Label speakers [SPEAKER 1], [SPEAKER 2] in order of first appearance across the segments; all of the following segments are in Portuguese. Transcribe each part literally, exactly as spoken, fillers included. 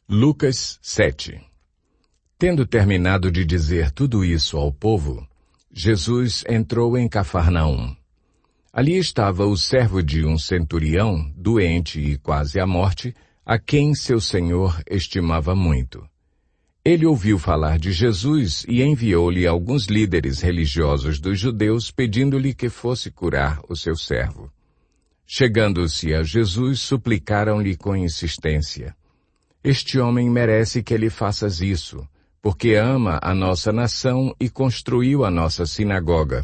[SPEAKER 1] Lucas sete. Tendo terminado de dizer tudo isso ao povo, Jesus entrou em Cafarnaum. Ali estava o servo de um centurião, doente e quase à morte, a quem seu senhor estimava muito. Ele ouviu falar de Jesus e enviou-lhe alguns líderes religiosos dos judeus pedindo-lhe que fosse curar o seu servo. Chegando-se a Jesus, suplicaram-lhe com insistência: Este homem merece que lhe faças isso, porque ama a nossa nação e construiu a nossa sinagoga.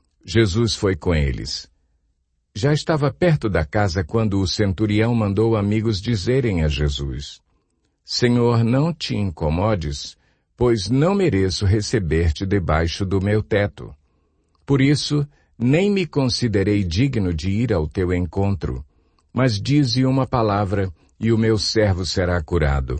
[SPEAKER 1] Jesus foi com eles. Já estava perto da casa quando o centurião mandou amigos dizerem a Jesus: Senhor, não te incomodes, pois não mereço receber-te debaixo do meu teto. Por isso, nem me considerei digno de ir ao teu encontro, mas dize uma palavra e o meu servo será curado.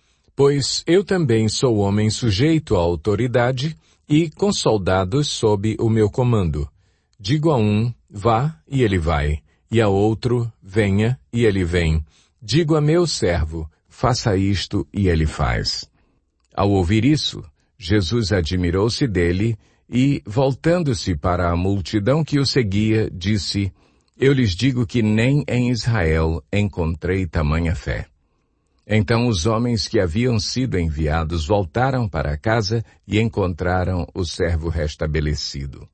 [SPEAKER 1] Pois eu também sou homem sujeito à autoridade e com soldados sob o meu comando. Digo a um, vá, e ele vai, e a outro, venha, e ele vem. Digo a meu servo, faça isto, e ele faz. Ao ouvir isso, Jesus admirou-se dele e, voltando-se para a multidão que o seguia, disse: Eu lhes digo que nem em Israel encontrei tamanha fé. Então os homens que haviam sido enviados voltaram para casa e encontraram o servo restabelecido.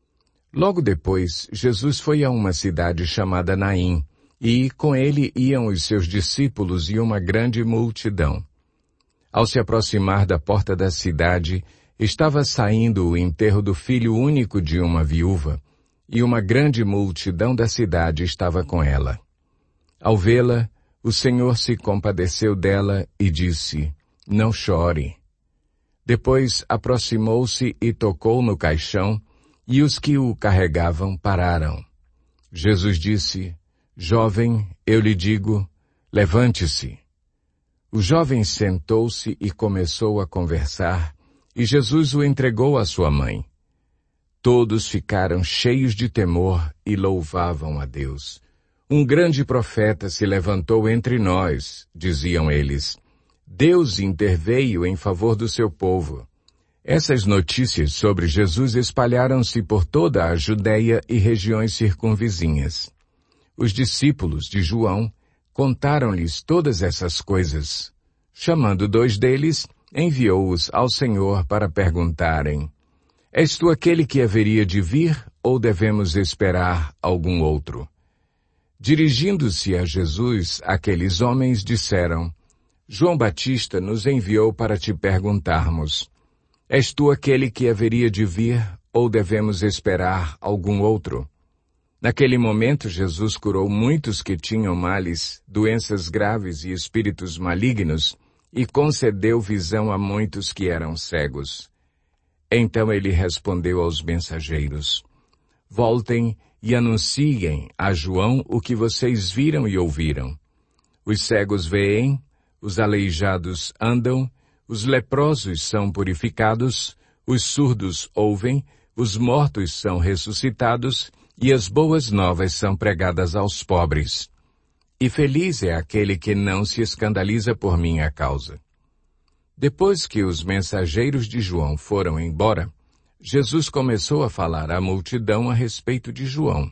[SPEAKER 1] Logo depois, Jesus foi a uma cidade chamada Naim, e com ele iam os seus discípulos e uma grande multidão. Ao se aproximar da porta da cidade, estava saindo o enterro do filho único de uma viúva, e uma grande multidão da cidade estava com ela. Ao vê-la, o Senhor se compadeceu dela e disse: Não chore. Depois aproximou-se e tocou no caixão, e os que o carregavam pararam. Jesus disse: Jovem, eu lhe digo, levante-se. O jovem sentou-se e começou a conversar, e Jesus o entregou à sua mãe. Todos ficaram cheios de temor e louvavam a Deus. Um grande profeta se levantou entre nós, diziam eles. Deus interveio em favor do seu povo. Essas notícias sobre Jesus espalharam-se por toda a Judeia e regiões circunvizinhas. Os discípulos de João contaram-lhes todas essas coisas. Chamando dois deles, enviou-os ao Senhor para perguntarem: És tu aquele que haveria de vir, ou devemos esperar algum outro? Dirigindo-se a Jesus, aqueles homens disseram: João Batista nos enviou para te perguntarmos: És tu aquele que haveria de vir, ou devemos esperar algum outro? Naquele momento, Jesus curou muitos que tinham males, doenças graves e espíritos malignos, e concedeu visão a muitos que eram cegos. Então ele respondeu aos mensageiros: Voltem e anunciem a João o que vocês viram e ouviram. Os cegos veem, os aleijados andam, os leprosos são purificados, os surdos ouvem, os mortos são ressuscitados, e as boas novas são pregadas aos pobres. E feliz é aquele que não se escandaliza por minha causa. Depois que os mensageiros de João foram embora, Jesus começou a falar à multidão a respeito de João.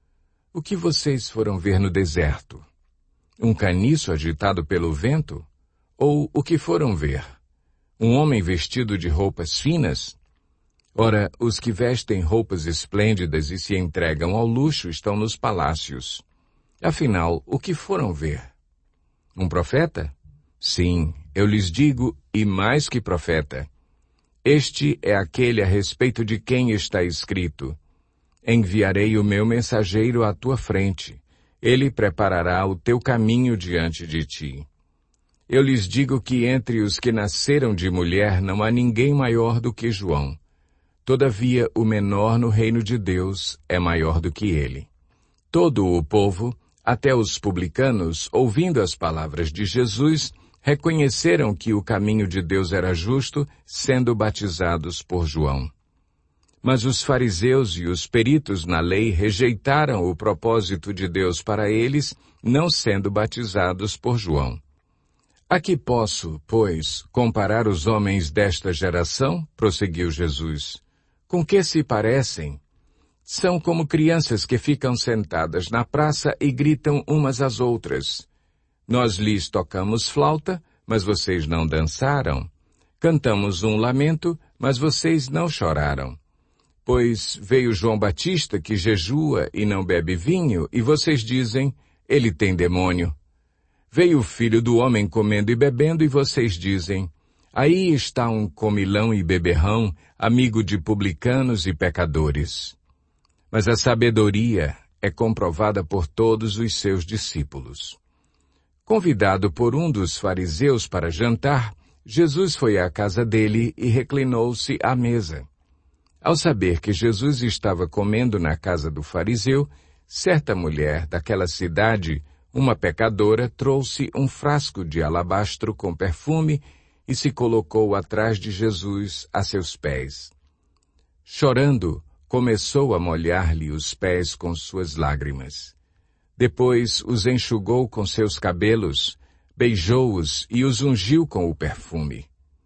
[SPEAKER 1] O que vocês foram ver no deserto? Um caniço agitado pelo vento? Ou o que foram ver? Um homem vestido de roupas finas? Ora, os que vestem roupas esplêndidas e se entregam ao luxo estão nos palácios. Afinal, o que foram ver? Um profeta? Sim, eu lhes digo, e mais que profeta. Este é aquele a respeito de quem está escrito: Enviarei o meu mensageiro à tua frente. Ele preparará o teu caminho diante de ti. Eu lhes digo que entre os que nasceram de mulher não há ninguém maior do que João. Todavia, o menor no reino de Deus é maior do que ele. Todo o povo, até os publicanos, ouvindo as palavras de Jesus, reconheceram que o caminho de Deus era justo, sendo batizados por João. Mas os fariseus e os peritos na lei rejeitaram o propósito de Deus para eles, não sendo batizados por João. A que posso, pois, comparar os homens desta geração? Prosseguiu Jesus. Com que se parecem? São como crianças que ficam sentadas na praça e gritam umas às outras. Nós lhes tocamos flauta, mas vocês não dançaram. Cantamos um lamento, mas vocês não choraram. Pois veio João Batista, que jejua e não bebe vinho, e vocês dizem, ele tem demônio. Veio o Filho do Homem comendo e bebendo, e vocês dizem, aí está um comilão e beberrão, amigo de publicanos e pecadores. Mas a sabedoria é comprovada por todos os seus discípulos. Convidado por um dos fariseus para jantar, Jesus foi à casa dele e reclinou-se à mesa. Ao saber que Jesus estava comendo na casa do fariseu, certa mulher daquela cidade, uma pecadora, trouxe um frasco de alabastro com perfume e se colocou atrás de Jesus a seus pés. Chorando, começou a molhar-lhe os pés com suas lágrimas. Depois os enxugou com seus cabelos, beijou-os e os ungiu com o perfume.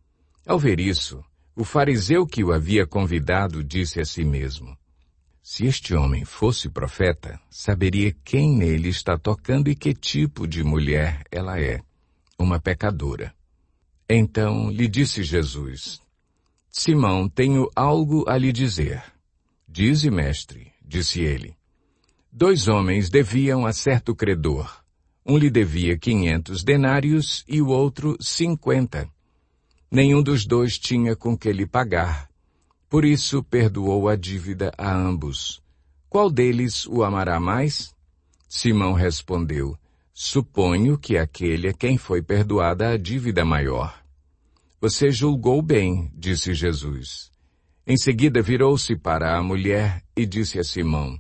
[SPEAKER 1] Ao ver isso, o fariseu que o havia convidado disse a si mesmo, se este homem fosse profeta, saberia quem nele está tocando e que tipo de mulher ela é, uma pecadora. Então lhe disse Jesus, Simão, tenho algo a lhe dizer. Dize, mestre, disse ele. Dois homens deviam a certo credor. Um lhe devia quinhentos denários e o outro cinquenta. Nenhum dos dois tinha com que lhe pagar. Por isso perdoou a dívida a ambos. Qual deles o amará mais? Simão respondeu, suponho que aquele a quem foi perdoada a dívida maior. Você julgou bem, disse Jesus. Em seguida virou-se para a mulher e disse a Simão,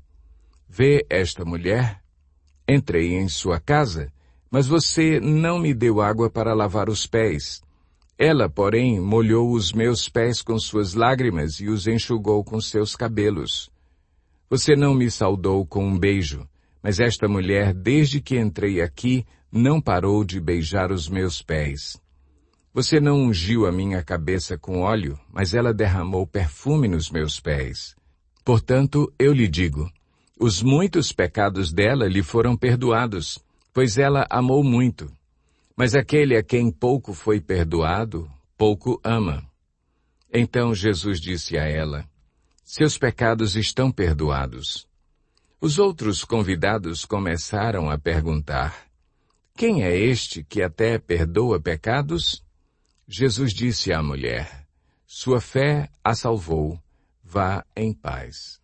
[SPEAKER 1] vê esta mulher? Entrei em sua casa, mas você não me deu água para lavar os pés. Ela, porém, molhou os meus pés com suas lágrimas e os enxugou com seus cabelos. Você não me saudou com um beijo, mas esta mulher, desde que entrei aqui, não parou de beijar os meus pés. Você não ungiu a minha cabeça com óleo, mas ela derramou perfume nos meus pés. Portanto, eu lhe digo, os muitos pecados dela lhe foram perdoados, pois ela amou muito. Mas aquele a quem pouco foi perdoado, pouco ama. Então Jesus disse a ela, seus pecados estão perdoados. Os outros convidados começaram a perguntar, quem é este que até perdoa pecados? Jesus disse à mulher, sua fé a salvou, vá em paz.